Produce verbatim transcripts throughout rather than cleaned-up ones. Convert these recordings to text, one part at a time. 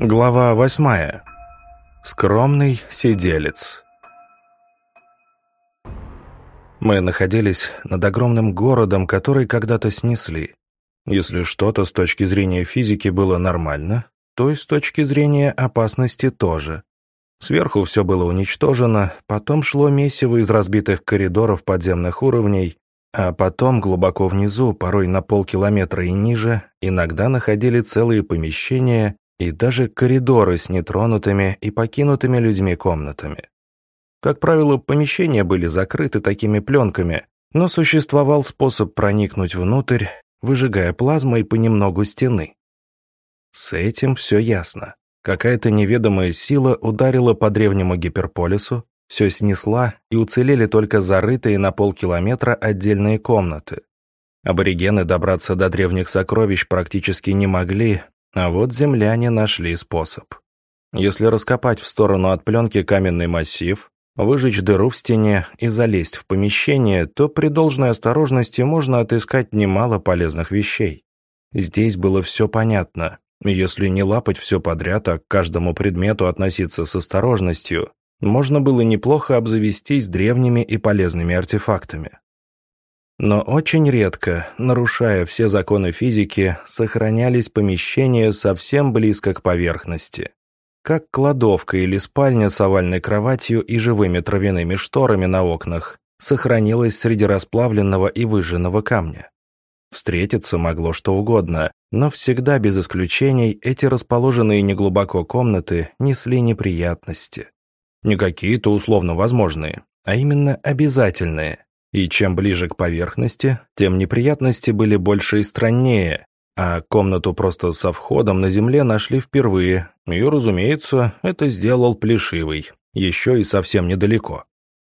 Глава восьмая. Скромный сиделец. Мы находились над огромным городом, который когда-то снесли. Если что-то с точки зрения физики было нормально, то и с точки зрения опасности тоже. Сверху все было уничтожено, потом шло месиво из разбитых коридоров подземных уровней, а потом глубоко внизу, порой на полкилометра и ниже, иногда находили целые помещения и даже коридоры с нетронутыми и покинутыми людьми комнатами. Как правило, помещения были закрыты такими пленками, но существовал способ проникнуть внутрь, выжигая плазмой понемногу стены. С этим все ясно. Какая-то неведомая сила ударила по древнему гиперполису, все снесла, и уцелели только зарытые на полкилометра отдельные комнаты. Аборигены добраться до древних сокровищ практически не могли, а вот земляне нашли способ. Если раскопать в сторону от пленки каменный массив, выжечь дыру в стене и залезть в помещение, то при должной осторожности можно отыскать немало полезных вещей. Здесь было все понятно. Если не лапать все подряд, а к каждому предмету относиться с осторожностью, можно было неплохо обзавестись древними и полезными артефактами. Но очень редко, нарушая все законы физики, сохранялись помещения совсем близко к поверхности. Как кладовка или спальня с овальной кроватью и живыми травяными шторами на окнах сохранилась среди расплавленного и выжженного камня. Встретиться могло что угодно, но всегда без исключений эти расположенные неглубоко комнаты несли неприятности. Не какие-то условно возможные, а именно обязательные. И чем ближе к поверхности, тем неприятности были больше и страннее, а комнату просто со входом на земле нашли впервые, и, разумеется, это сделал Плешивый, еще и совсем недалеко.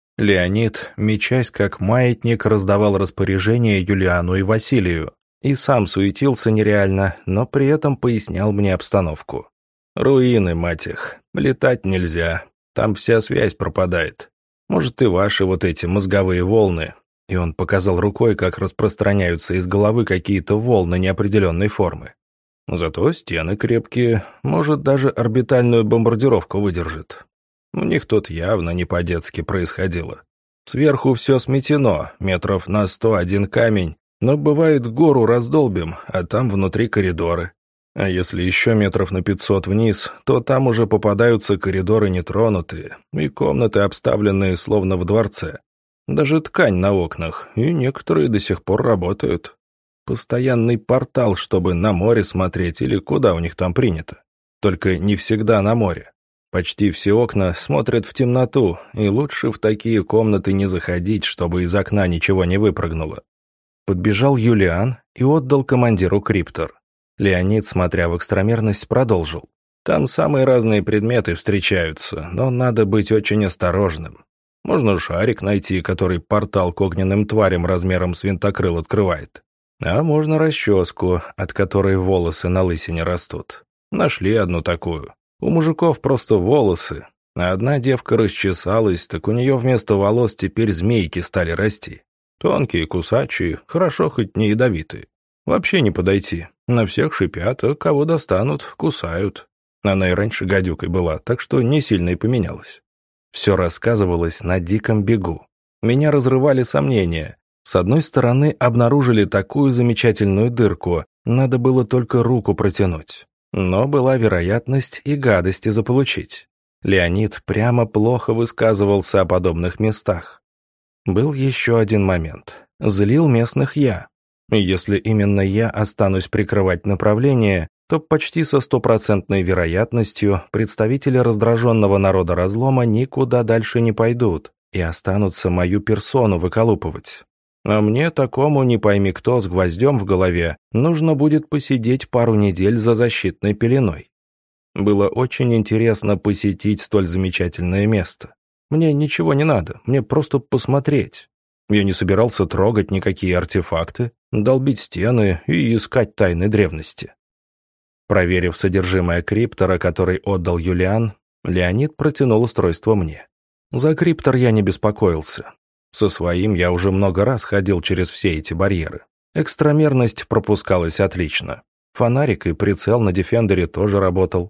Леонид, мечась как маятник, раздавал распоряжения Юлиану и Василию, и сам суетился нереально, но при этом пояснял мне обстановку. «Руины, мать их, летать нельзя, там вся связь пропадает. Может, и ваши вот эти мозговые волны». И он показал рукой, как распространяются из головы какие-то волны неопределенной формы. Зато стены крепкие, может, даже орбитальную бомбардировку выдержит. У них тут явно не по-детски происходило. Сверху все сметено, метров на сто один камень, но бывает гору раздолбим, а там внутри коридоры. А если еще метров на пятьсот вниз, то там уже попадаются коридоры нетронутые и комнаты, обставленные словно в дворце. Даже ткань на окнах, и некоторые до сих пор работают. Постоянный портал, чтобы на море смотреть или куда у них там принято. Только не всегда на море. Почти все окна смотрят в темноту, и лучше в такие комнаты не заходить, чтобы из окна ничего не выпрыгнуло. Подбежал Юлиан и отдал командиру криптор. Леонид, смотря в экстрамерность, продолжил. Там самые разные предметы встречаются, но надо быть очень осторожным. Можно шарик найти, который портал к огненным тварям размером с винтокрыл открывает. А можно расческу, от которой волосы на лысине растут. Нашли одну такую. У мужиков просто волосы, а одна девка расчесалась, так у нее вместо волос теперь змейки стали расти. Тонкие, кусачие, хорошо хоть не ядовитые. Вообще не подойти. На всех шипят, а кого достанут, кусают. Она и раньше гадюкой была, так что не сильно и поменялась. Все рассказывалось на диком бегу. Меня разрывали сомнения. С одной стороны, обнаружили такую замечательную дырку, надо было только руку протянуть. Но была вероятность и гадости заполучить. Леонид прямо плохо высказывался о подобных местах. Был еще один момент. Злил местных я. И если именно я останусь прикрывать направление, то почти со стопроцентной вероятностью представители раздраженного народа разлома никуда дальше не пойдут и останутся мою персону выколупывать. А мне, такому не пойми кто с гвоздем в голове, нужно будет посидеть пару недель за защитной пеленой. Было очень интересно посетить столь замечательное место. Мне ничего не надо, мне просто посмотреть. Я не собирался трогать никакие артефакты, долбить стены и искать тайны древности. Проверив содержимое криптора, который отдал Юлиан, Леонид протянул устройство мне. За криптор я не беспокоился. Со своим я уже много раз ходил через все эти барьеры. Экстрамерность пропускалась отлично. Фонарик и прицел на Дефендере тоже работал.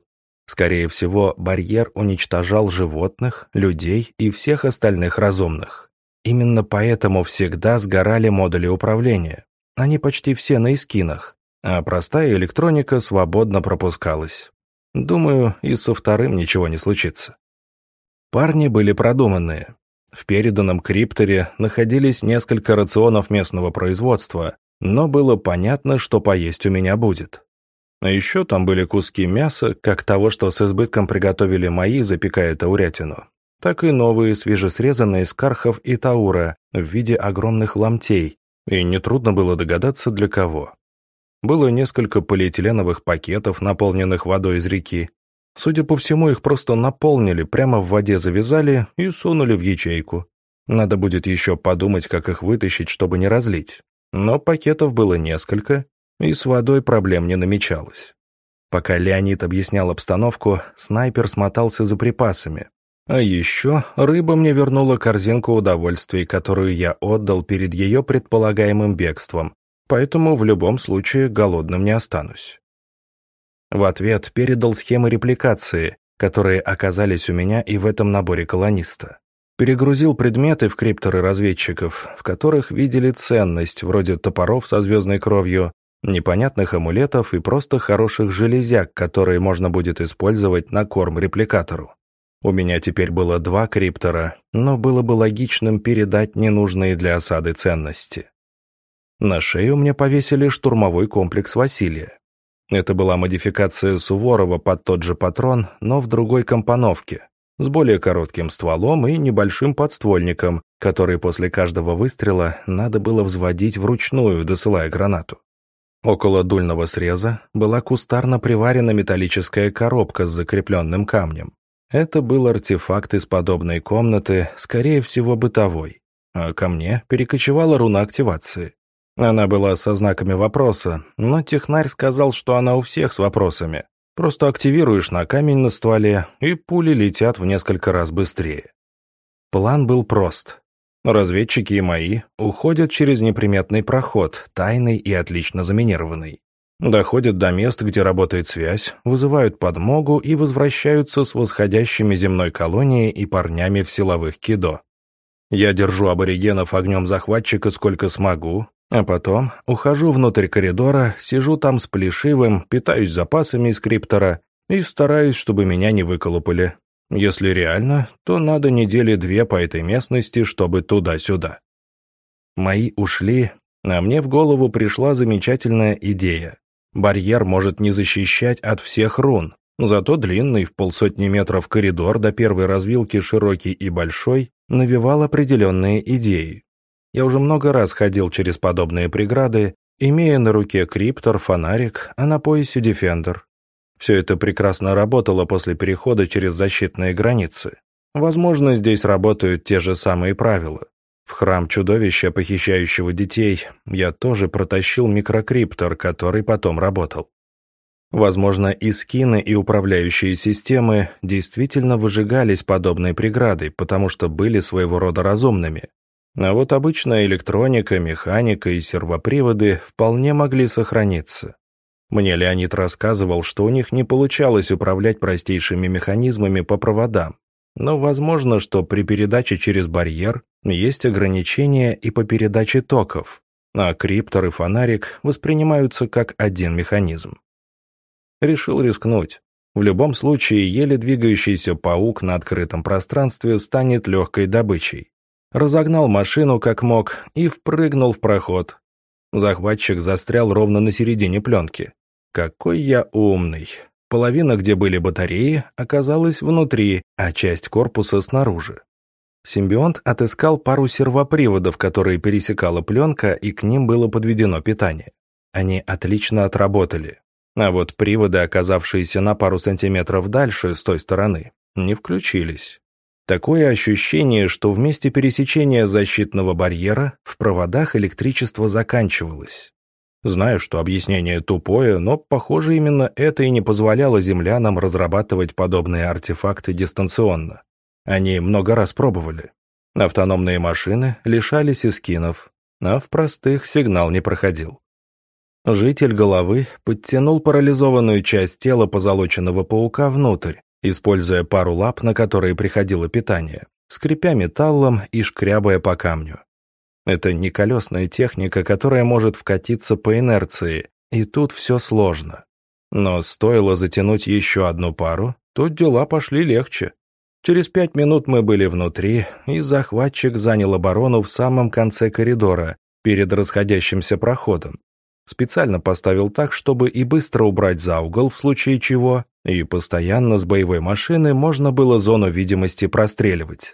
Скорее всего, барьер уничтожал животных, людей и всех остальных разумных. Именно поэтому всегда сгорали модули управления. Они почти все на эскинах, а простая электроника свободно пропускалась. Думаю, и со вторым ничего не случится. Парни были продуманные. В переданном крипторе находились несколько рационов местного производства, но было понятно, что поесть у меня будет. А еще там были куски мяса, как того, что с избытком приготовили мои, запекая таурятину, так и новые, свежесрезанные из кархов и таура в виде огромных ломтей, и нетрудно было догадаться, для кого. Было несколько полиэтиленовых пакетов, наполненных водой из реки. Судя по всему, их просто наполнили, прямо в воде завязали и сунули в ячейку. Надо будет еще подумать, как их вытащить, чтобы не разлить. Но пакетов было несколько, и с водой проблем не намечалось. Пока Леонид объяснял обстановку, снайпер смотался за припасами. А еще рыба мне вернула корзинку удовольствий, которую я отдал перед ее предполагаемым бегством, поэтому в любом случае голодным не останусь. В ответ передал схемы репликации, которые оказались у меня и в этом наборе колониста. Перегрузил предметы в крипторы разведчиков, в которых видели ценность, вроде топоров со звездной кровью, непонятных амулетов и просто хороших железяк, которые можно будет использовать на корм репликатору. У меня теперь было два криптора, но было бы логичным передать ненужные для осады ценности. На шею мне повесили штурмовой комплекс Василия. Это была модификация Суворова под тот же патрон, но в другой компоновке, с более коротким стволом и небольшим подствольником, который после каждого выстрела надо было взводить вручную, досылая гранату. Около дульного среза была кустарно приварена металлическая коробка с закрепленным камнем. Это был артефакт из подобной комнаты, скорее всего бытовой, а ко мне перекочевала руна активации. Она была со знаками вопроса, но технарь сказал, что она у всех с вопросами. Просто активируешь на камень на стволе, и пули летят в несколько раз быстрее. План был прост. Разведчики и мои уходят через неприметный проход, тайный и отлично заминированный. Доходят до мест, где работает связь, вызывают подмогу и возвращаются с восходящими земной колонией и парнями в силовых кидо. Я держу аборигенов огнем захватчика сколько смогу, а потом ухожу внутрь коридора, сижу там с Плешивым, питаюсь запасами из криптора и стараюсь, чтобы меня не выколупали. Если реально, то надо недели две по этой местности, чтобы туда-сюда. Мои ушли, а мне в голову пришла замечательная идея. Барьер может не защищать от всех рун, зато длинный в полсотни метров коридор до первой развилки, широкий и большой, навевал определенные идеи. Я уже много раз ходил через подобные преграды, имея на руке криптор, фонарик, а на поясе дефендер. Все это прекрасно работало после перехода через защитные границы. Возможно, здесь работают те же самые правила. В храм чудовища, похищающего детей, я тоже протащил микрокриптор, который потом работал. Возможно, и скины, и управляющие системы действительно выжигались подобной преградой, потому что были своего рода разумными. А вот обычная электроника, механика и сервоприводы вполне могли сохраниться. Мне Леонид рассказывал, что у них не получалось управлять простейшими механизмами по проводам. Но возможно, что при передаче через барьер есть ограничения и по передаче токов, а криптор и фонарик воспринимаются как один механизм. Решил рискнуть. В любом случае, еле двигающийся паук на открытом пространстве станет легкой добычей. Разогнал машину как мог и впрыгнул в проход. Захватчик застрял ровно на середине пленки. Какой я умный. Половина, где были батареи, оказалась внутри, а часть корпуса снаружи. Симбионт отыскал пару сервоприводов, которые пересекала пленка, и к ним было подведено питание. Они отлично отработали. А вот приводы, оказавшиеся на пару сантиметров дальше, с той стороны, не включились. Такое ощущение, что в месте пересечения защитного барьера в проводах электричество заканчивалось. Знаю, что объяснение тупое, но, похоже, именно это и не позволяло землянам разрабатывать подобные артефакты дистанционно. Они много раз пробовали. Автономные машины лишались эскинов, а в простых сигнал не проходил. Житель головы подтянул парализованную часть тела позолоченного паука внутрь, используя пару лап, на которые приходило питание, скрипя металлом и шкрябая по камню. Это не колесная техника, которая может вкатиться по инерции, и тут все сложно. Но стоило затянуть еще одну пару, тут дела пошли легче. Через пять минут мы были внутри, и захватчик занял оборону в самом конце коридора, перед расходящимся проходом. Специально поставил так, чтобы и быстро убрать за угол в случае чего, и постоянно с боевой машины можно было зону видимости простреливать.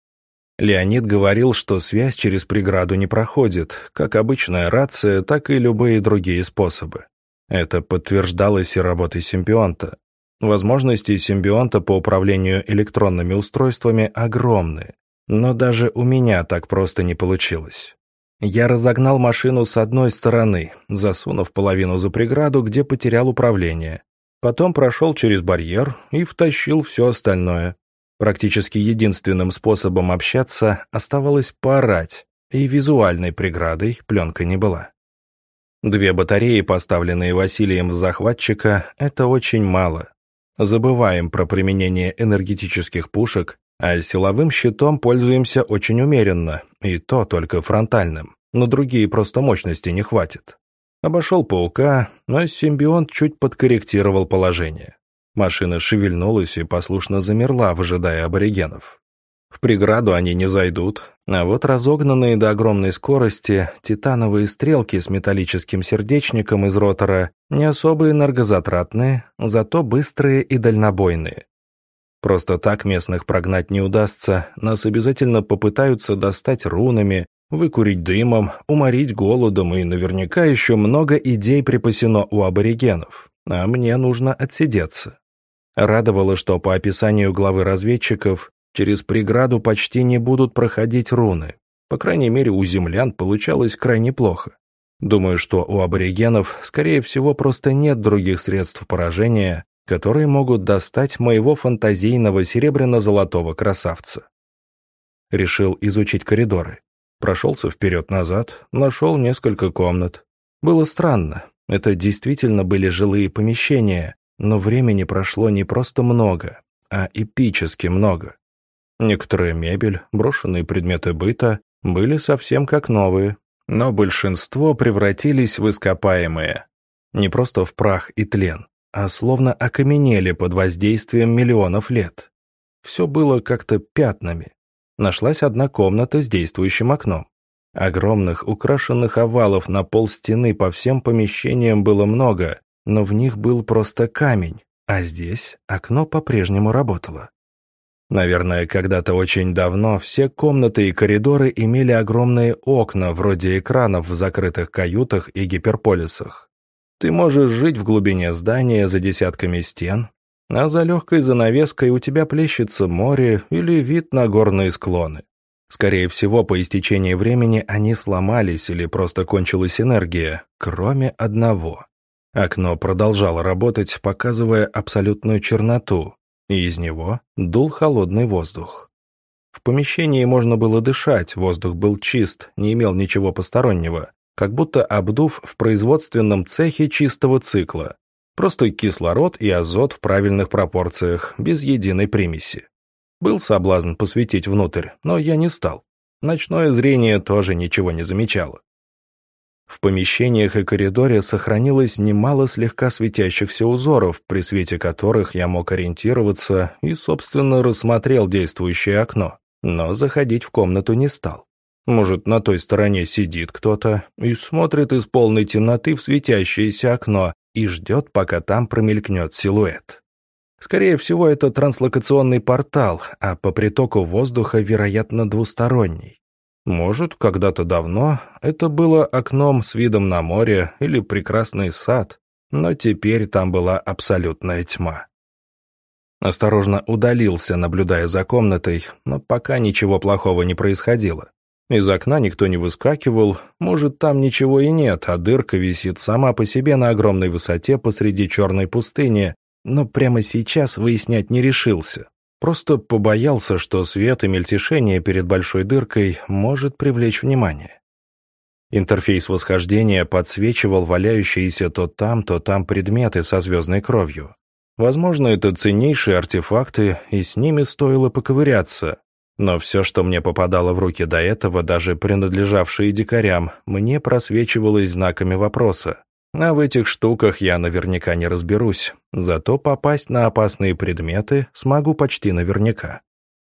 Леонид говорил, что связь через преграду не проходит, как обычная рация, так и любые другие способы. Это подтверждалось и работой симбионта. Возможности симбионта по управлению электронными устройствами огромны, но даже у меня так просто не получилось. Я разогнал машину с одной стороны, засунув половину за преграду, где потерял управление. Потом прошел через барьер и втащил все остальное. Практически единственным способом общаться оставалось поорать, и визуальной преградой пленка не была. Две батареи, поставленные Василием в захватчика, это очень мало. Забываем про применение энергетических пушек, а силовым щитом пользуемся очень умеренно, и то только фронтальным. На другие просто мощности не хватит. Обошел паука, но симбионт чуть подкорректировал положение. Машина шевельнулась и послушно замерла, выжидая аборигенов. В преграду они не зайдут, а вот разогнанные до огромной скорости титановые стрелки с металлическим сердечником из ротора не особо энергозатратные, зато быстрые и дальнобойные. Просто так местных прогнать не удастся, нас обязательно попытаются достать рунами, выкурить дымом, уморить голодом, и наверняка еще много идей припасено у аборигенов, а мне нужно отсидеться. Радовало, что по описанию главы разведчиков через преграду почти не будут проходить руны. По крайней мере, у землян получалось крайне плохо. Думаю, что у аборигенов, скорее всего, просто нет других средств поражения, которые могут достать моего фантазийного серебряно-золотого красавца. Решил изучить коридоры. Прошелся вперед-назад, нашел несколько комнат. Было странно, это действительно были жилые помещения, но времени прошло не просто много, а эпически много. Некоторая мебель, брошенные предметы быта были совсем как новые, но большинство превратились в ископаемые. Не просто в прах и тлен, а словно окаменели под воздействием миллионов лет. Все было как-то пятнами. Нашлась одна комната с действующим окном. Огромных украшенных овалов на полстены по всем помещениям было много, но в них был просто камень, а здесь окно по-прежнему работало. Наверное, когда-то очень давно все комнаты и коридоры имели огромные окна, вроде экранов в закрытых каютах и гиперполисах. Ты можешь жить в глубине здания за десятками стен, а за легкой занавеской у тебя плещется море или вид на горные склоны. Скорее всего, по истечении времени они сломались или просто кончилась энергия, кроме одного. Окно продолжало работать, показывая абсолютную черноту, и из него дул холодный воздух. В помещении можно было дышать, воздух был чист, не имел ничего постороннего, как будто обдув в производственном цехе чистого цикла. Просто кислород и азот в правильных пропорциях, без единой примеси. Был соблазн посветить внутрь, но я не стал. Ночное зрение тоже ничего не замечало. В помещениях и коридоре сохранилось немало слегка светящихся узоров, при свете которых я мог ориентироваться и, собственно, рассмотрел действующее окно, но заходить в комнату не стал. Может, на той стороне сидит кто-то и смотрит из полной темноты в светящееся окно и ждет, пока там промелькнет силуэт. Скорее всего, это транслокационный портал, а по притоку воздуха, вероятно, двусторонний. Может, когда-то давно это было окном с видом на море или прекрасный сад, но теперь там была абсолютная тьма. Осторожно удалился, наблюдая за комнатой, но пока ничего плохого не происходило. Из окна никто не выскакивал, может, там ничего и нет, а дырка висит сама по себе на огромной высоте посреди черной пустыни, но прямо сейчас выяснять не решился. Просто побоялся, что свет и мельтешение перед большой дыркой может привлечь внимание. Интерфейс восхождения подсвечивал валяющиеся то там, то там предметы со звездной кровью. Возможно, это ценнейшие артефакты, и с ними стоило поковыряться. Но все, что мне попадало в руки до этого, даже принадлежавшие дикарям, мне просвечивалось знаками вопроса. А в этих штуках я наверняка не разберусь, зато попасть на опасные предметы смогу почти наверняка.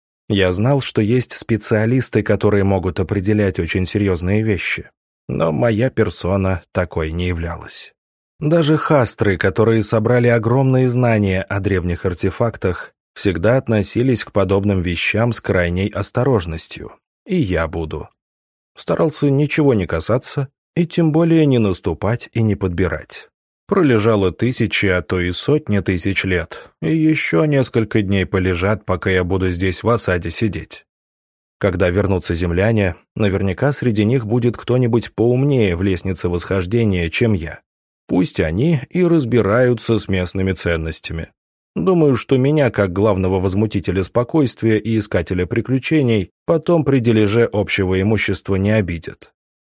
Я знал, что есть специалисты, которые могут определять очень серьезные вещи. Но моя персона такой не являлась. Даже хастры, которые собрали огромные знания о древних артефактах, всегда относились к подобным вещам с крайней осторожностью. И я буду. Старался ничего не касаться, и тем более не наступать и не подбирать. Пролежало тысячи, а то и сотни тысяч лет, и еще несколько дней полежат, пока я буду здесь в осаде сидеть. Когда вернутся земляне, наверняка среди них будет кто-нибудь поумнее в лестнице восхождения, чем я. Пусть они и разбираются с местными ценностями. Думаю, что меня, как главного возмутителя спокойствия и искателя приключений, потом при дележе общего имущества не обидят.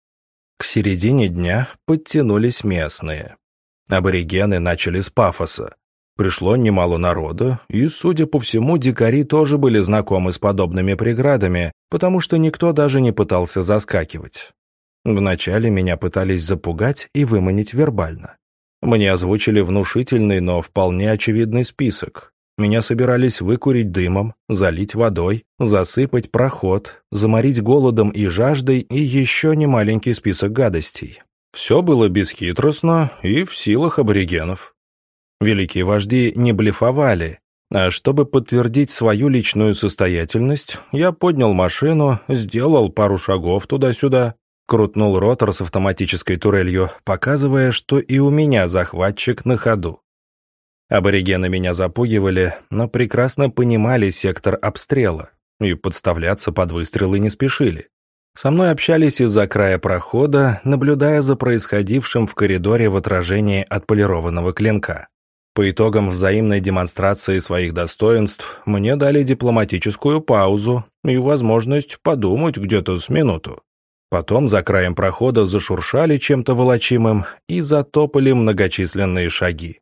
К середине дня подтянулись местные. Аборигены начали с пафоса. Пришло немало народа, и, судя по всему, дикари тоже были знакомы с подобными преградами, потому что никто даже не пытался заскакивать. Вначале меня пытались запугать и выманить вербально. Мне озвучили внушительный, но вполне очевидный список. Меня собирались выкурить дымом, залить водой, засыпать проход, заморить голодом и жаждой и еще немаленький список гадостей. Все было бесхитростно и в силах аборигенов. Великие вожди не блефовали, а чтобы подтвердить свою личную состоятельность, я поднял машину, сделал пару шагов туда-сюда, крутнул ротор с автоматической турелью, показывая, что и у меня захватчик на ходу. Аборигены меня запугивали, но прекрасно понимали сектор обстрела и подставляться под выстрелы не спешили. Со мной общались из-за края прохода, наблюдая за происходившим в коридоре в отражении отполированного клинка. По итогам взаимной демонстрации своих достоинств мне дали дипломатическую паузу и возможность подумать где-то с минуту. Потом за краем прохода зашуршали чем-то волочимым и затопали многочисленные шаги.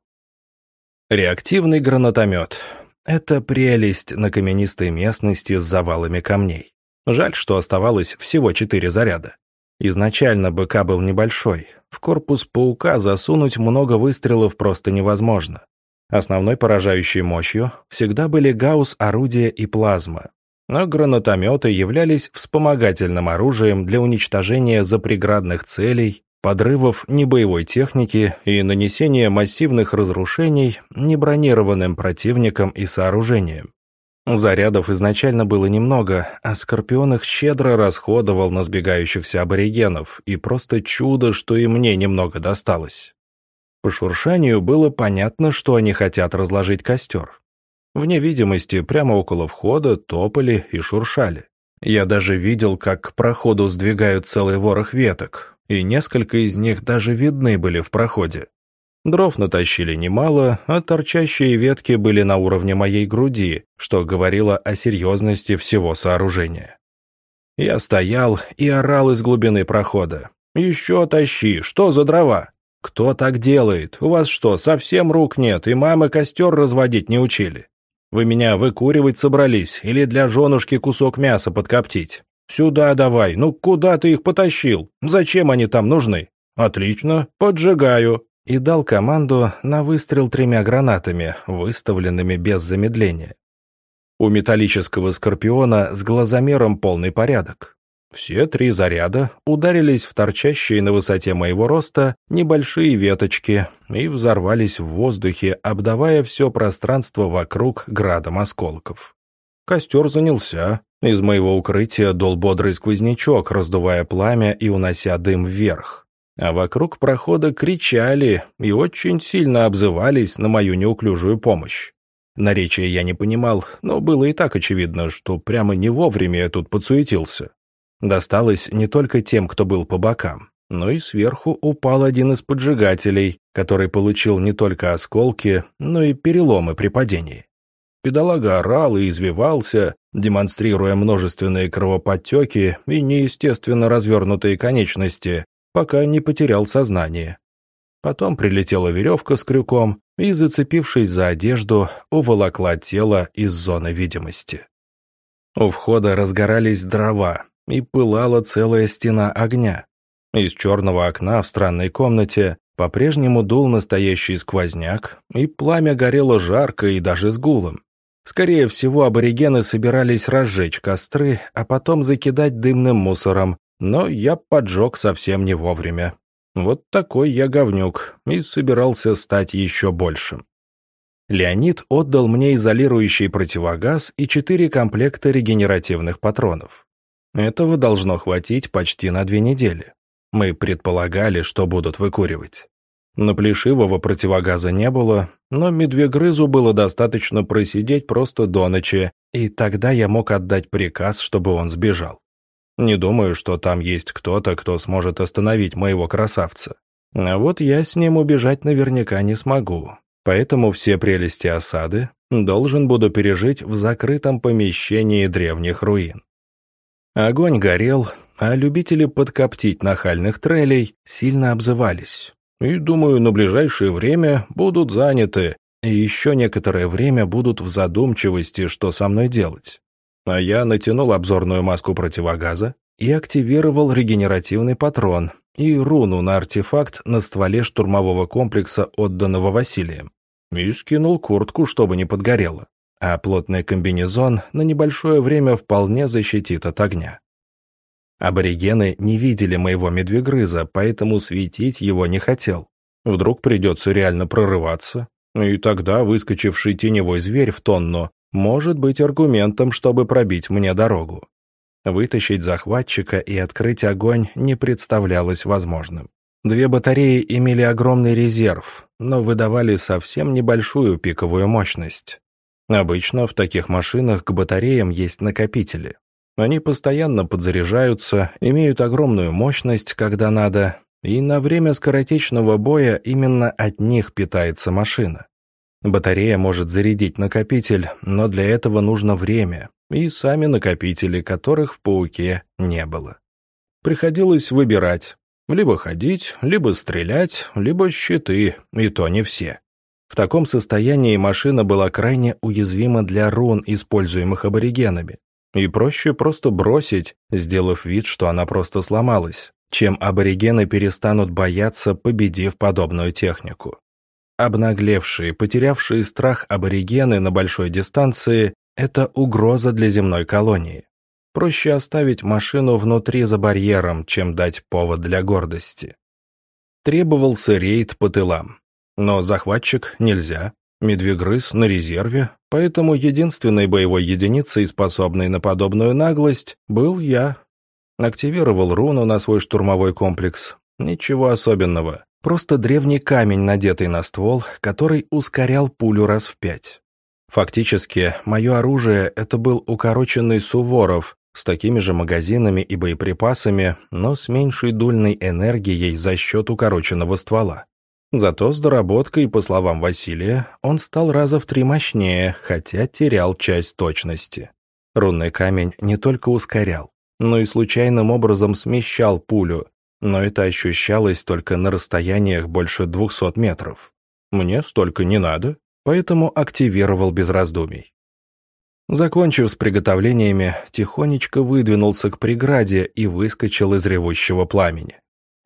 Реактивный гранатомет — это прелесть на каменистой местности с завалами камней. Жаль, что оставалось всего четыре заряда. Изначально БК был небольшой. В корпус паука засунуть много выстрелов просто невозможно. Основной поражающей мощью всегда были гаусс, орудия и плазма. Но гранатометы являлись вспомогательным оружием для уничтожения запреградных целей, подрывов небоевой техники и нанесения массивных разрушений небронированным противникам и сооружениям. Зарядов изначально было немного, а Скорпион их щедро расходовал на сбегающихся аборигенов, и просто чудо, что и мне немного досталось. По шуршанию было понятно, что они хотят разложить костер. Вне видимости, прямо около входа топали и шуршали. Я даже видел, как к проходу сдвигают целый ворох веток, и несколько из них даже видны были в проходе. Дров натащили немало, а торчащие ветки были на уровне моей груди, что говорило о серьезности всего сооружения. Я стоял и орал из глубины прохода. «Еще тащи! Что за дрова? Кто так делает? У вас что, совсем рук нет, и мамы костер разводить не учили? Вы меня выкуривать собрались или для женушки кусок мяса подкоптить? Сюда давай, ну куда ты их потащил? Зачем они там нужны? Отлично, поджигаю!» И дал команду на выстрел тремя гранатами, выставленными без замедления. У металлического скорпиона с глазомером полный порядок. Все три заряда ударились в торчащие на высоте моего роста небольшие веточки и взорвались в воздухе, обдавая все пространство вокруг градом осколков. Костер занялся. Из моего укрытия дул бодрый сквознячок, раздувая пламя и унося дым вверх. А вокруг прохода кричали и очень сильно обзывались на мою неуклюжую помощь. Наречия я не понимал, но было и так очевидно, что прямо не вовремя я тут подсуетился. Досталось не только тем, кто был по бокам, но и сверху упал один из поджигателей, который получил не только осколки, но и переломы при падении. Бедолага орал и извивался, демонстрируя множественные кровоподтеки и неестественно развернутые конечности, пока не потерял сознание. Потом прилетела веревка с крюком и, зацепившись за одежду, уволокла тело из зоны видимости. У входа разгорались дрова, и пылала целая стена огня. Из черного окна в странной комнате по-прежнему дул настоящий сквозняк, и пламя горело жарко и даже с гулом. Скорее всего, аборигены собирались разжечь костры, а потом закидать дымным мусором, но я поджег совсем не вовремя. Вот такой я говнюк, и собирался стать еще большим. Леонид отдал мне изолирующий противогаз и четыре комплекта регенеративных патронов. Этого должно хватить почти на две недели. Мы предполагали, что будут выкуривать. Но плешивого противогаза не было, но медвегрызу было достаточно просидеть просто до ночи, и тогда я мог отдать приказ, чтобы он сбежал. Не думаю, что там есть кто-то, кто сможет остановить моего красавца. А вот я с ним убежать наверняка не смогу. Поэтому все прелести осады должен буду пережить в закрытом помещении древних руин. Огонь горел, а любители подкоптить нахальных трелей сильно обзывались. И, думаю, на ближайшее время будут заняты, и еще некоторое время будут в задумчивости, что со мной делать. А я натянул обзорную маску противогаза и активировал регенеративный патрон и руну на артефакт на стволе штурмового комплекса, отданного Василием, и скинул куртку, чтобы не подгорело, а плотный комбинезон на небольшое время вполне защитит от огня. Аборигены не видели моего медвегрыза, поэтому светить его не хотел. Вдруг придется реально прорываться, и тогда выскочивший теневой зверь в тонну может быть аргументом, чтобы пробить мне дорогу. Вытащить захватчика и открыть огонь не представлялось возможным. Две батареи имели огромный резерв, но выдавали совсем небольшую пиковую мощность. Обычно в таких машинах к батареям есть накопители. Они постоянно подзаряжаются, имеют огромную мощность, когда надо, и на время скоротечного боя именно от них питается машина. Батарея может зарядить накопитель, но для этого нужно время, и сами накопители, которых в «Пауке» не было. Приходилось выбирать. Либо ходить, либо стрелять, либо щиты, и то не все. В таком состоянии машина была крайне уязвима для рун, используемых аборигенами. И проще просто бросить, сделав вид, что она просто сломалась, чем аборигены перестанут бояться, победив подобную технику. Обнаглевшие, потерявшие страх аборигены на большой дистанции – это угроза для земной колонии. Проще оставить машину внутри за барьером, чем дать повод для гордости. Требовался рейд по тылам. Но захватчик нельзя, медвегрыз на резерве, поэтому единственной боевой единицей, способной на подобную наглость, был я. Активировал руну на свой штурмовой комплекс. Ничего особенного. Просто древний камень, надетый на ствол, который ускорял пулю раз в пять. Фактически, мое оружие — это был укороченный Суворов с такими же магазинами и боеприпасами, но с меньшей дульной энергией за счет укороченного ствола. Зато с доработкой, по словам Василия, он стал раза в три мощнее, хотя терял часть точности. Рунный камень не только ускорял, но и случайным образом смещал пулю, но это ощущалось только на расстояниях больше двухсот метров. Мне столько не надо, поэтому активировал без раздумий. Закончив с приготовлениями, тихонечко выдвинулся к преграде и выскочил из ревущего пламени.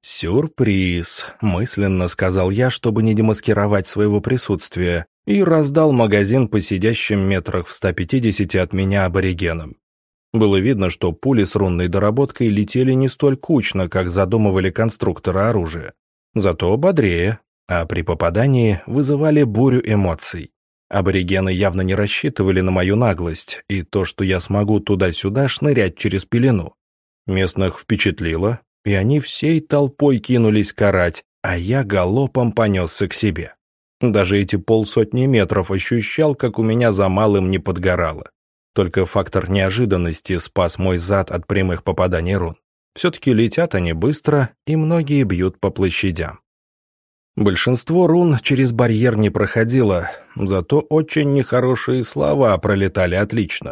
«Сюрприз», — мысленно сказал я, чтобы не демаскировать своего присутствия, и раздал магазин по сидящим метрах в ста пятидесяти от меня аборигенам. Было видно, что пули с рунной доработкой летели не столь кучно, как задумывали конструкторы оружия, зато бодрее, а при попадании вызывали бурю эмоций. Аборигены явно не рассчитывали на мою наглость и то, что я смогу туда-сюда шнырять через пелену. Местных впечатлило, и они всей толпой кинулись карать, а я галопом понесся к себе. Даже эти полсотни метров ощущал, как у меня за малым не подгорало. Только фактор неожиданности спас мой зад от прямых попаданий рун. Все-таки летят они быстро, и многие бьют по площадям. Большинство рун через барьер не проходило, зато очень нехорошие слова пролетали отлично.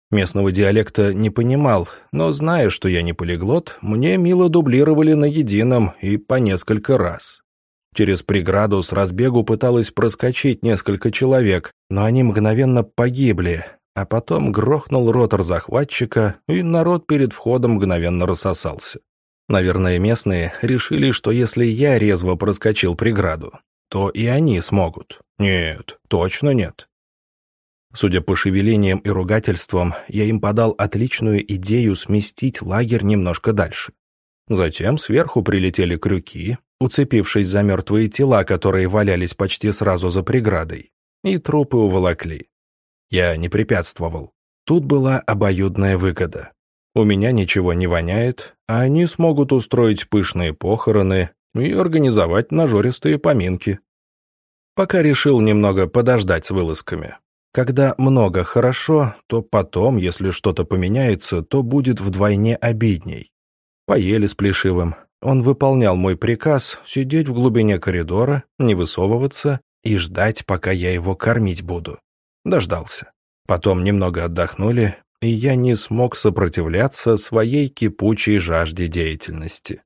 Местного диалекта не понимал, но, зная, что я не полиглот, мне мило дублировали на едином и по несколько раз. Через преграду с разбегу пыталось проскочить несколько человек, но они мгновенно погибли, а потом грохнул ротор захватчика, и народ перед входом мгновенно рассосался. Наверное, местные решили, что если я резво проскочил преграду, то и они смогут. Нет, точно нет. Судя по шевелениям и ругательствам, я им подал отличную идею сместить лагерь немножко дальше. Затем сверху прилетели крюки, уцепившись за мертвые тела, которые валялись почти сразу за преградой, и трупы уволокли. Я не препятствовал. Тут была обоюдная выгода. У меня ничего не воняет, а они смогут устроить пышные похороны и организовать нажористые поминки. Пока решил немного подождать с вылазками. Когда много хорошо, то потом, если что-то поменяется, то будет вдвойне обидней. Поели с Плешивым. Он выполнял мой приказ сидеть в глубине коридора, не высовываться и ждать, пока я его кормить буду. Дождался. Потом немного отдохнули, и я не смог сопротивляться своей кипучей жажде деятельности.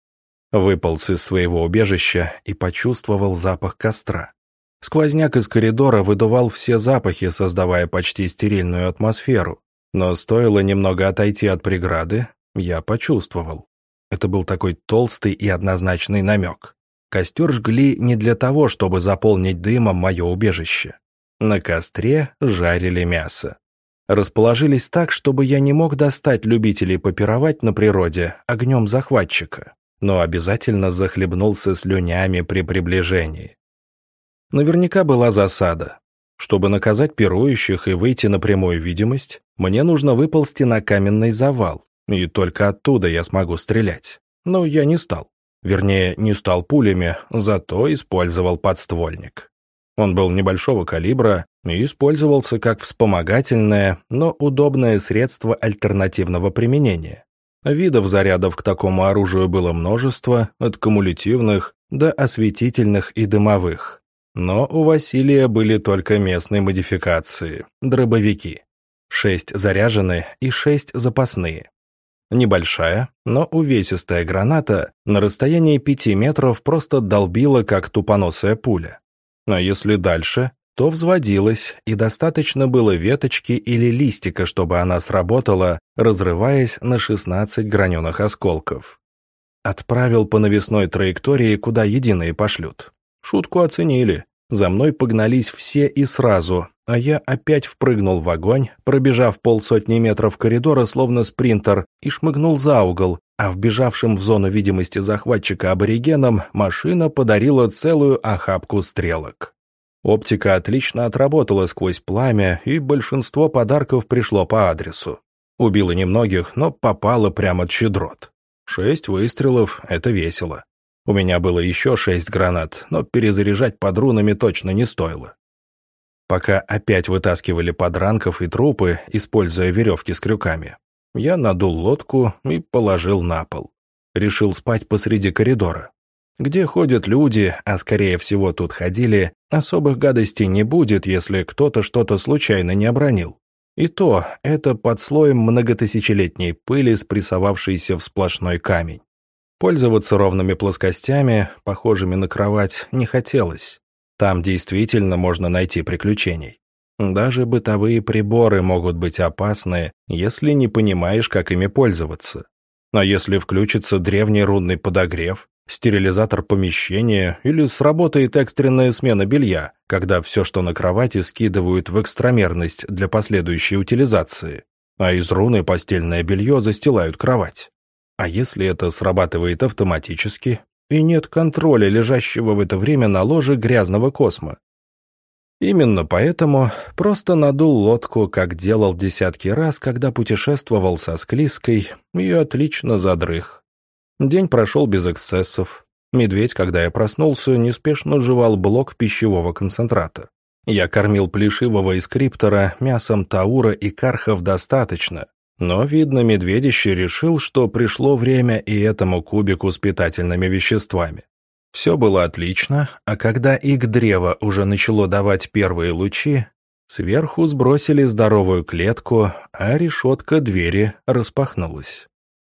Выполз из своего убежища и почувствовал запах костра. Сквозняк из коридора выдувал все запахи, создавая почти стерильную атмосферу. Но стоило немного отойти от преграды, я почувствовал. Это был такой толстый и однозначный намек. Костер жгли не для того, чтобы заполнить дымом мое убежище. На костре жарили мясо. Расположились так, чтобы я не мог достать любителей попировать на природе огнем захватчика, но обязательно захлебнулся слюнями при приближении. Наверняка была засада. Чтобы наказать пирующих и выйти на прямую видимость, мне нужно выползти на каменный завал, и только оттуда я смогу стрелять. Но я не стал. Вернее, не стал пулями, зато использовал подствольник. Он был небольшого калибра и использовался как вспомогательное, но удобное средство альтернативного применения. Видов зарядов к такому оружию было множество, от кумулятивных до осветительных и дымовых. Но у Василия были только местные модификации – дробовики. Шесть заряженные и шесть запасные. Небольшая, но увесистая граната на расстоянии пяти метров просто долбила, как тупоносая пуля. А если дальше, то взводилась, и достаточно было веточки или листика, чтобы она сработала, разрываясь на шестнадцать граненых осколков. Отправил по навесной траектории, куда единые пошлют. Шутку оценили. За мной погнались все и сразу, а я опять впрыгнул в огонь, пробежав полсотни метров коридора, словно спринтер, и шмыгнул за угол, а вбежавшим в зону видимости захватчика аборигенам машина подарила целую охапку стрелок. Оптика отлично отработала сквозь пламя, и большинство подарков пришло по адресу. Убило немногих, но попало прямо от щедрот. Шесть выстрелов — это весело. У меня было еще шесть гранат, но перезаряжать подрунами точно не стоило. Пока опять вытаскивали подранков и трупы, используя веревки с крюками, я надул лодку и положил на пол. Решил спать посреди коридора. Где ходят люди, а скорее всего тут ходили, особых гадостей не будет, если кто-то что-то случайно не обронил. И то это под слоем многотысячелетней пыли, спрессовавшейся в сплошной камень. Пользоваться ровными плоскостями, похожими на кровать, не хотелось. Там действительно можно найти приключений. Даже бытовые приборы могут быть опасны, если не понимаешь, как ими пользоваться. А если включится древний рунный подогрев, стерилизатор помещения или сработает экстренная смена белья, когда все, что на кровати, скидывают в экстрамерность для последующей утилизации, а из руны постельное белье застилают кровать. А если это срабатывает автоматически, и нет контроля лежащего в это время на ложе грязного космо? Именно поэтому просто надул лодку, как делал десятки раз, когда путешествовал со Склизкой, и отлично задрых. День прошел без эксцессов. Медведь, когда я проснулся, неспешно жевал блок пищевого концентрата. Я кормил Плешивого и Скриптора мясом таура и кархов достаточно, но, видно, медведище решил, что пришло время и этому кубику с питательными веществами. Все было отлично, а когда ик древа уже начало давать первые лучи, Сверху сбросили здоровую клетку, а решетка двери распахнулась.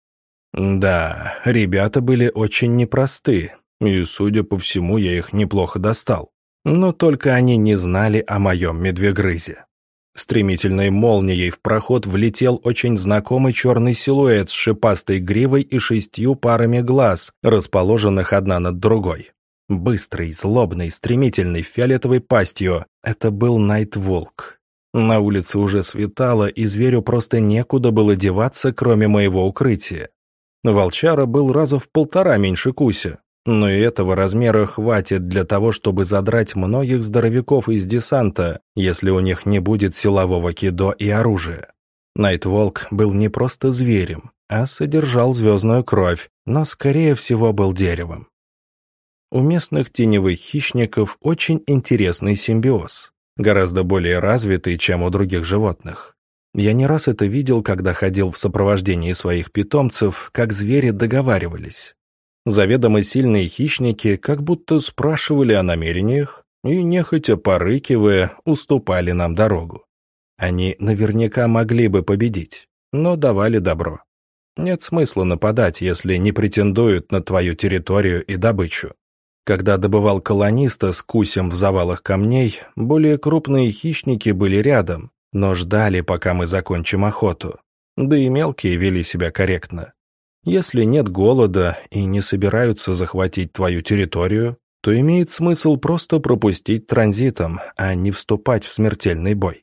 Да, ребята были очень непросты, и, судя по всему, я их неплохо достал. Но только они не знали о моем медвегрызе. Стремительной молнией в проход влетел очень знакомый черный силуэт с шипастой гривой и шестью парами глаз, расположенных одна над другой. Быстрый, злобный, стремительный, фиолетовой пастью. Это был Найтволк. На улице уже светало, и зверю просто некуда было деваться, кроме моего укрытия. Волчара был раза в полтора меньше Куся, но и этого размера хватит для того, чтобы задрать многих здоровяков из десанта, если у них не будет силового кидо и оружия. Найтволк был не просто зверем, а содержал звездную кровь, но, скорее всего, был деревом. У местных теневых хищников очень интересный симбиоз, гораздо более развитый, чем у других животных. Я не раз это видел, когда ходил в сопровождении своих питомцев, как звери договаривались. Заведомо сильные хищники как будто спрашивали о намерениях и, нехотя порыкивая, уступали нам дорогу. Они наверняка могли бы победить, но давали добро. Нет смысла нападать, если не претендуют на твою территорию и добычу. Когда добывал колониста с Кусем в завалах камней, более крупные хищники были рядом, но ждали, пока мы закончим охоту. Да и мелкие вели себя корректно. Если нет голода и не собираются захватить твою территорию, то имеет смысл просто пропустить транзитом, а не вступать в смертельный бой.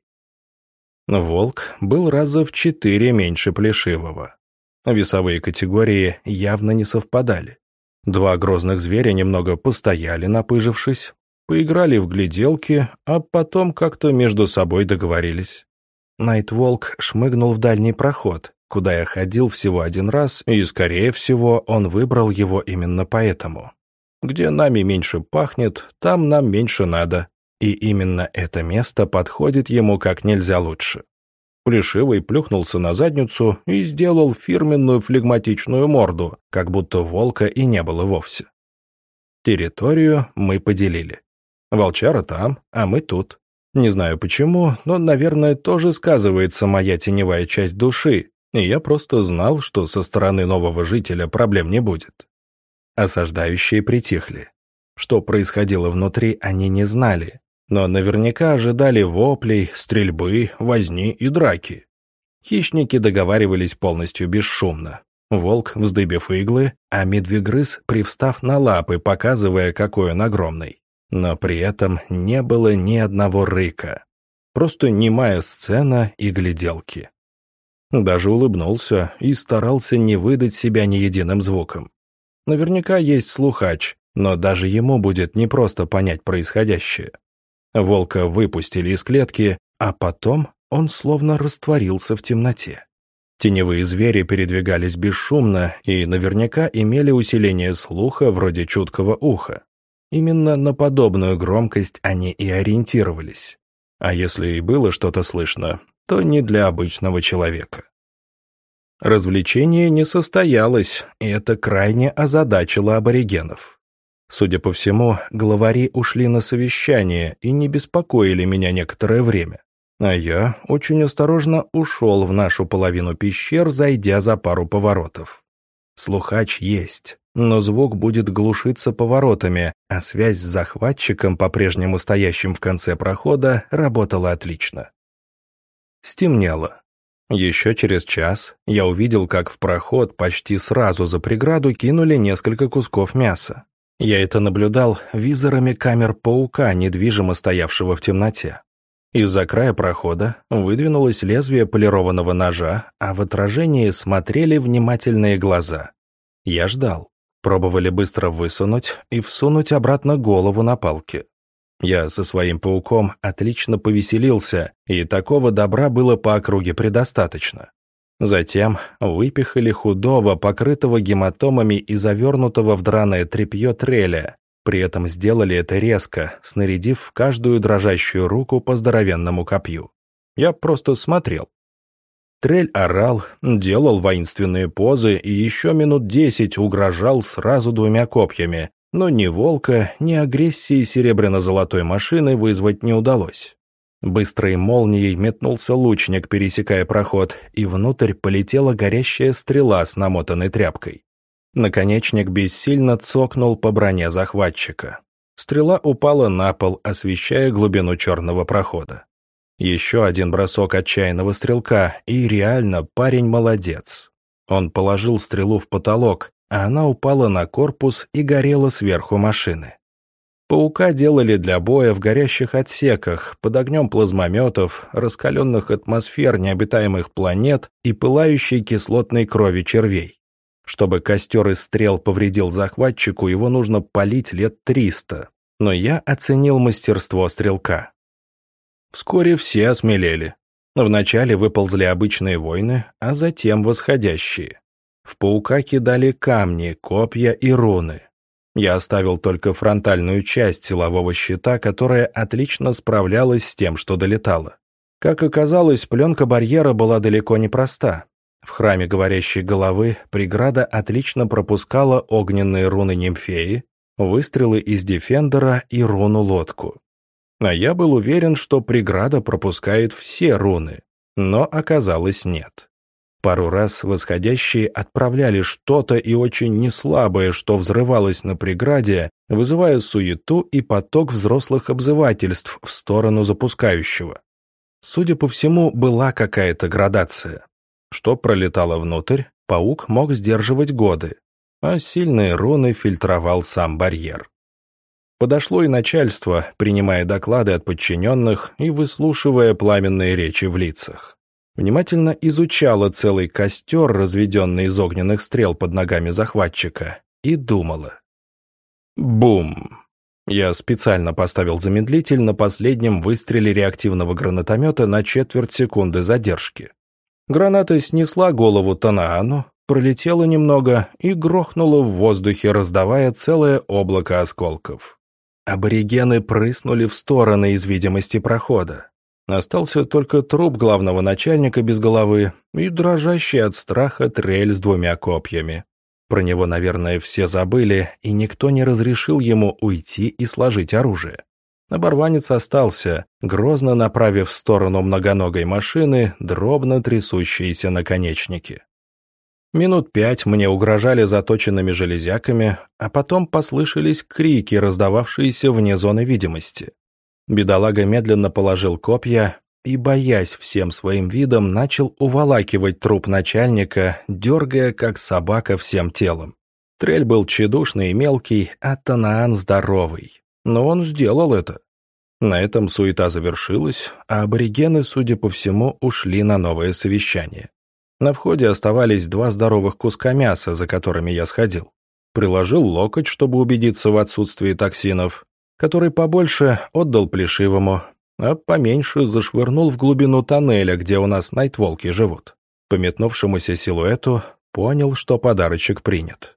Волк был раза в четыре меньше плешивого. Весовые категории явно не совпадали. Два грозных зверя немного постояли, напыжившись, поиграли в гляделки, а потом как-то между собой договорились. Найтволк шмыгнул в дальний проход, куда я ходил всего один раз, и, скорее всего, он выбрал его именно поэтому. Где нами меньше пахнет, там нам меньше надо, и именно это место подходит ему как нельзя лучше. Плешивый плюхнулся на задницу и сделал фирменную флегматичную морду, как будто волка и не было вовсе. Территорию мы поделили. Волчара там, а мы тут. Не знаю почему, но, наверное, тоже сказывается моя теневая часть души, и я просто знал, что со стороны нового жителя проблем не будет. Осаждающие притихли. Что происходило внутри, они не знали, но наверняка ожидали воплей, стрельбы, возни и драки. Хищники договаривались полностью бесшумно. Волк, вздыбив иглы, а медвегрыз, привстав на лапы, показывая, какой он огромный. Но при этом не было ни одного рыка. Просто немая сцена и гляделки. Даже улыбнулся и старался не выдать себя ни единым звуком. Наверняка есть слухач, но даже ему будет непросто понять происходящее. Волка выпустили из клетки, а потом он словно растворился в темноте. Теневые звери передвигались бесшумно и наверняка имели усиление слуха вроде чуткого уха. Именно на подобную громкость они и ориентировались. А если и было что-то слышно, то не для обычного человека. Развлечение не состоялось, и это крайне озадачило аборигенов. Судя по всему, главари ушли на совещание и не беспокоили меня некоторое время. А я очень осторожно ушел в нашу половину пещер, зайдя за пару поворотов. Слухач есть, но звук будет глушиться поворотами, а связь с захватчиком, по-прежнему стоящим в конце прохода, работала отлично. Стемнело. Еще через час я увидел, как в проход почти сразу за преграду кинули несколько кусков мяса. Я это наблюдал визорами камер паука, недвижимо стоявшего в темноте. Из-за края прохода выдвинулось лезвие полированного ножа, а в отражении смотрели внимательные глаза. Я ждал. Пробовали быстро высунуть и всунуть обратно голову на палки. Я со своим пауком отлично повеселился, и такого добра было по округе предостаточно. Затем выпихали худого, покрытого гематомами и завернутого в драное тряпье треля. При этом сделали это резко, снарядив в каждую дрожащую руку по здоровенному копью. Я просто смотрел. Трель орал, делал воинственные позы и еще минут десять угрожал сразу двумя копьями, но ни волка, ни агрессии серебряно-золотой машины вызвать не удалось. Быстрой молнией метнулся лучник, пересекая проход, и внутрь полетела горящая стрела с намотанной тряпкой. Наконечник бессильно цокнул по броне захватчика. Стрела упала на пол, освещая глубину черного прохода. Еще один бросок отчаянного стрелка, и реально парень молодец. Он положил стрелу в потолок, а она упала на корпус и горела сверху машины. Паука делали для боя в горящих отсеках, под огнем плазмометов, раскаленных атмосфер необитаемых планет и пылающей кислотной крови червей. Чтобы костер из стрел повредил захватчику, его нужно палить лет триста. Но я оценил мастерство стрелка. Вскоре все осмелели. Вначале выползли обычные воины, а затем восходящие. В паука кидали камни, копья и руны. Я оставил только фронтальную часть силового щита, которая отлично справлялась с тем, что долетало. Как оказалось, пленка барьера была далеко не проста. В храме говорящей головы преграда отлично пропускала огненные руны нимфеи, выстрелы из дефендера и руну-лодку. А я был уверен, что преграда пропускает все руны, но оказалось нет. Пару раз восходящие отправляли что-то и очень неслабое, что взрывалось на преграде, вызывая суету и поток взрослых обзывательств в сторону запускающего. Судя по всему, была какая-то градация. Что пролетало внутрь, паук мог сдерживать годы, а сильные руны фильтровал сам барьер. Подошло и начальство, принимая доклады от подчиненных и выслушивая пламенные речи в лицах. Внимательно изучала целый костер, разведенный из огненных стрел под ногами захватчика, и думала. Бум! Я специально поставил замедлитель на последнем выстреле реактивного гранатомета на четверть секунды задержки. Граната снесла голову Танаану, пролетела немного и грохнула в воздухе, раздавая целое облако осколков. Аборигены прыснули в стороны из видимости прохода. Остался только труп главного начальника без головы и дрожащий от страха трель с двумя копьями. Про него, наверное, все забыли, и никто не разрешил ему уйти и сложить оружие. Оборванец остался, грозно направив в сторону многоногой машины дробно трясущиеся наконечники. Минут пять мне угрожали заточенными железяками, а потом послышались крики, раздававшиеся вне зоны видимости. Бедолага медленно положил копья и, боясь всем своим видом, начал уволакивать труп начальника, дергая, как собака, всем телом. Трель был тщедушный и мелкий, а Танаан здоровый. Но он сделал это. На этом суета завершилась, а аборигены, судя по всему, ушли на новое совещание. На входе оставались два здоровых куска мяса, за которыми я сходил. Приложил локоть, чтобы убедиться в отсутствии токсинов, который побольше отдал плешивому, а поменьше зашвырнул в глубину тоннеля, где у нас найтволки живут. По метнувшемуся силуэту понял, что подарочек принят.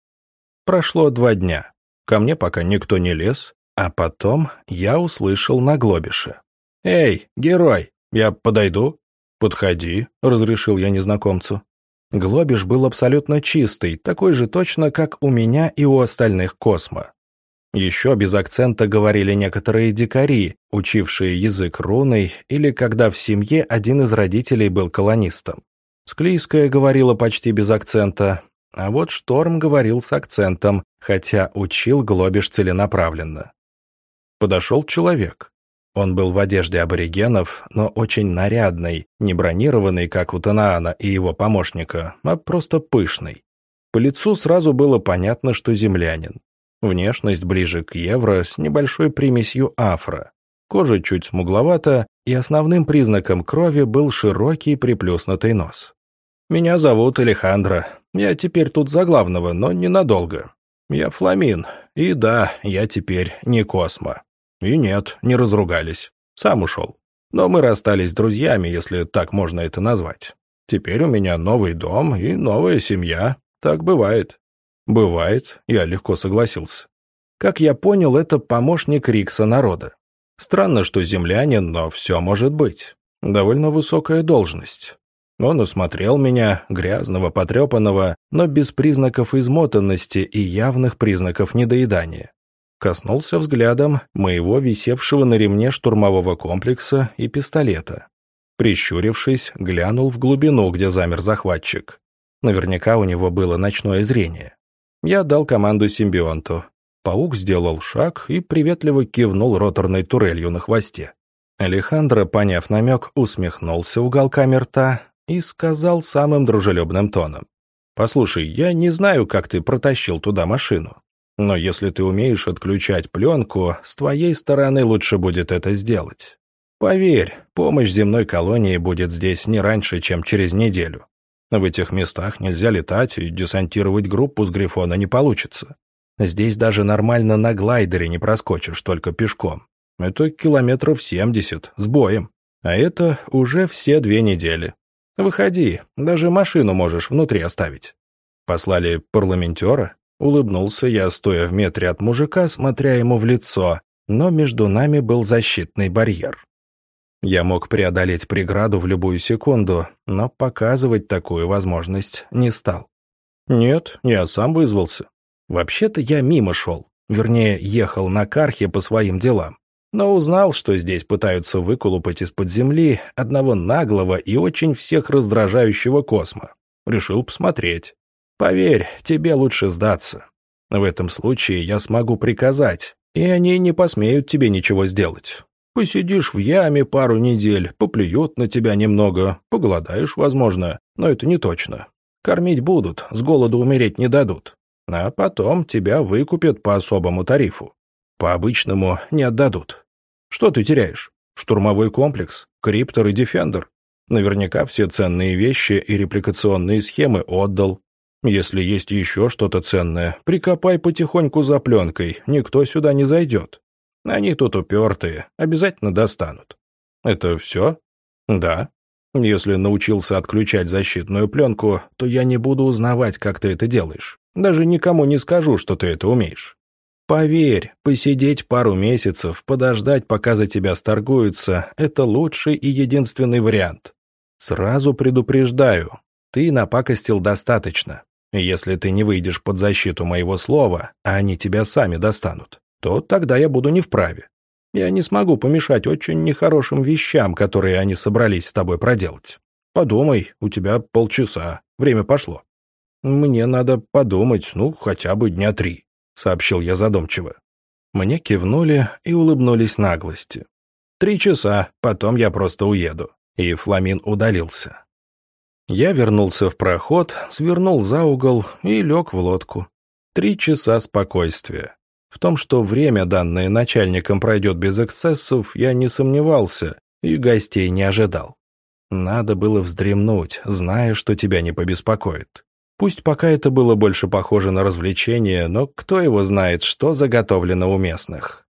Прошло два дня. Ко мне пока никто не лез, а потом я услышал на глобише. «Эй, герой, я подойду?» «Подходи», — разрешил я незнакомцу. Глобиш был абсолютно чистый, такой же точно, как у меня и у остальных Космо. Еще без акцента говорили некоторые дикари, учившие язык руной, или когда в семье один из родителей был колонистом. Склийская говорила почти без акцента, а вот Шторм говорил с акцентом, хотя учил Глобиш целенаправленно. Подошел человек. Он был в одежде аборигенов, но очень нарядный, не бронированный, как у Танаана и его помощника, а просто пышный. По лицу сразу было понятно, что землянин. Внешность ближе к евро с небольшой примесью афро. Кожа чуть смугловата, и основным признаком крови был широкий приплюснутый нос. «Меня зовут Алехандро. Я теперь тут за главного, но ненадолго. Я Фламин, и да, я теперь не Космо. И нет, не разругались. Сам ушел. Но мы расстались друзьями, если так можно это назвать. Теперь у меня новый дом и новая семья. Так бывает». «Бывает», — я легко согласился. Как я понял, это помощник Рикса народа. Странно, что землянин, но все может быть. Довольно высокая должность. Он осмотрел меня, грязного, потрепанного, но без признаков измотанности и явных признаков недоедания. Коснулся взглядом моего висевшего на ремне штурмового комплекса и пистолета. Прищурившись, глянул в глубину, где замер захватчик. Наверняка у него было ночное зрение. Я дал команду симбионту. Паук сделал шаг и приветливо кивнул роторной турелью на хвосте. Алехандро, поняв намек, усмехнулся уголками рта и сказал самым дружелюбным тоном: «Послушай, я не знаю, как ты протащил туда машину, но если ты умеешь отключать пленку, с твоей стороны лучше будет это сделать. Поверь, помощь земной колонии будет здесь не раньше, чем через неделю. В этих местах нельзя летать, и десантировать группу с Грифона не получится. Здесь даже нормально на глайдере не проскочишь, только пешком. Это километров семьдесят, с боем. А это уже все две недели. Выходи, даже машину можешь внутри оставить». «Послали парламентера?» Улыбнулся я, стоя в метре от мужика, смотря ему в лицо, но между нами был защитный барьер. Я мог преодолеть преграду в любую секунду, но показывать такую возможность не стал. «Нет, я сам вызвался. Вообще-то я мимо шел, вернее, ехал на Кархе по своим делам. Но узнал, что здесь пытаются выколупать из-под земли одного наглого и очень всех раздражающего Космо. Решил посмотреть. Поверь, тебе лучше сдаться. В этом случае я смогу приказать, и они не посмеют тебе ничего сделать. Посидишь в яме пару недель, поплюют на тебя немного, поголодаешь, возможно, но это не точно. Кормить будут, с голоду умереть не дадут. А потом тебя выкупят по особому тарифу. По-обычному не отдадут. Что ты теряешь? Штурмовой комплекс, криптор и дефендер. Наверняка все ценные вещи и репликационные схемы отдал. Если есть еще что-то ценное, прикопай потихоньку за пленкой, никто сюда не зайдет. Они тут упертые, обязательно достанут. Это все? Да. Если научился отключать защитную пленку, то я не буду узнавать, как ты это делаешь. Даже никому не скажу, что ты это умеешь. Поверь, посидеть пару месяцев, подождать, пока за тебя сторгуются, это лучший и единственный вариант. Сразу предупреждаю, ты напакостил достаточно. Если ты не выйдешь под защиту моего слова, а они тебя сами достанут, то тогда я буду не вправе. Я не смогу помешать очень нехорошим вещам, которые они собрались с тобой проделать. Подумай, у тебя полчаса, время пошло. Мне надо подумать, ну, хотя бы дня три, сообщил я задумчиво. Мне кивнули и улыбнулись наглости. Три часа, потом я просто уеду. И Фламин удалился. Я вернулся в проход, свернул за угол и лег в лодку. Три часа спокойствия. В том, что время, данное начальником, пройдет без эксцессов, я не сомневался и гостей не ожидал. Надо было вздремнуть, зная, что тебя не побеспокоит. Пусть пока это было больше похоже на развлечение, но кто его знает, что заготовлено у местных.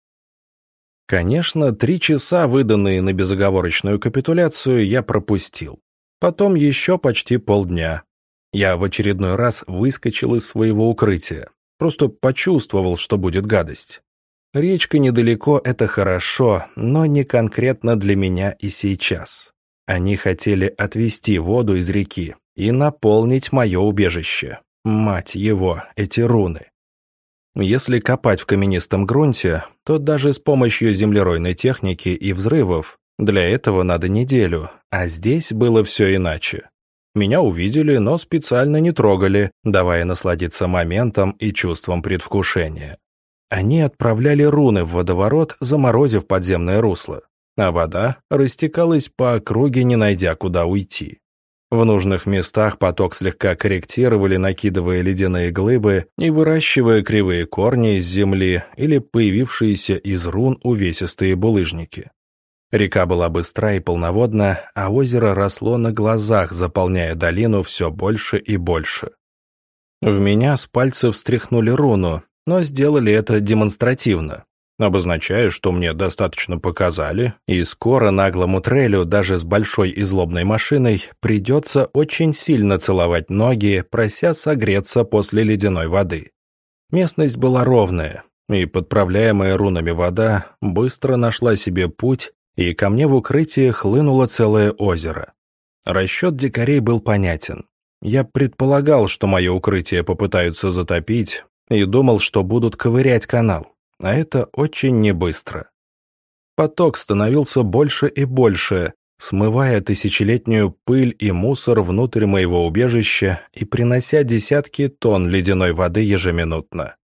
Конечно, три часа, выданные на безоговорочную капитуляцию, я пропустил. Потом еще почти полдня. Я в очередной раз выскочил из своего укрытия. Просто почувствовал, что будет гадость. Речка недалеко — это хорошо, но не конкретно для меня и сейчас. Они хотели отвести воду из реки и наполнить мое убежище. Мать его, эти руны. Если копать в каменистом грунте, то даже с помощью землеройной техники и взрывов для этого надо неделю, а здесь было все иначе. Меня увидели, но специально не трогали, давая насладиться моментом и чувством предвкушения. Они отправляли руны в водоворот, заморозив подземное русло, а вода растекалась по округе, не найдя куда уйти. В нужных местах поток слегка корректировали, накидывая ледяные глыбы и выращивая кривые корни из земли или появившиеся из рун увесистые булыжники. Река была быстра и полноводна, а озеро росло на глазах, заполняя долину все больше и больше. В меня с пальцев стряхнули руну, но сделали это демонстративно, обозначая, что мне достаточно показали, и скоро наглому трелю даже с большой и злобной машиной придется очень сильно целовать ноги, прося согреться после ледяной воды. Местность была ровная, и подправляемая рунами вода быстро нашла себе путь, и ко мне в укрытие хлынуло целое озеро. Расчет дикарей был понятен. Я предполагал, что мое укрытие попытаются затопить, и думал, что будут ковырять канал. а это очень небыстро. Поток становился больше и больше, смывая тысячелетнюю пыль и мусор внутрь моего убежища и принося десятки тонн ледяной воды ежеминутно.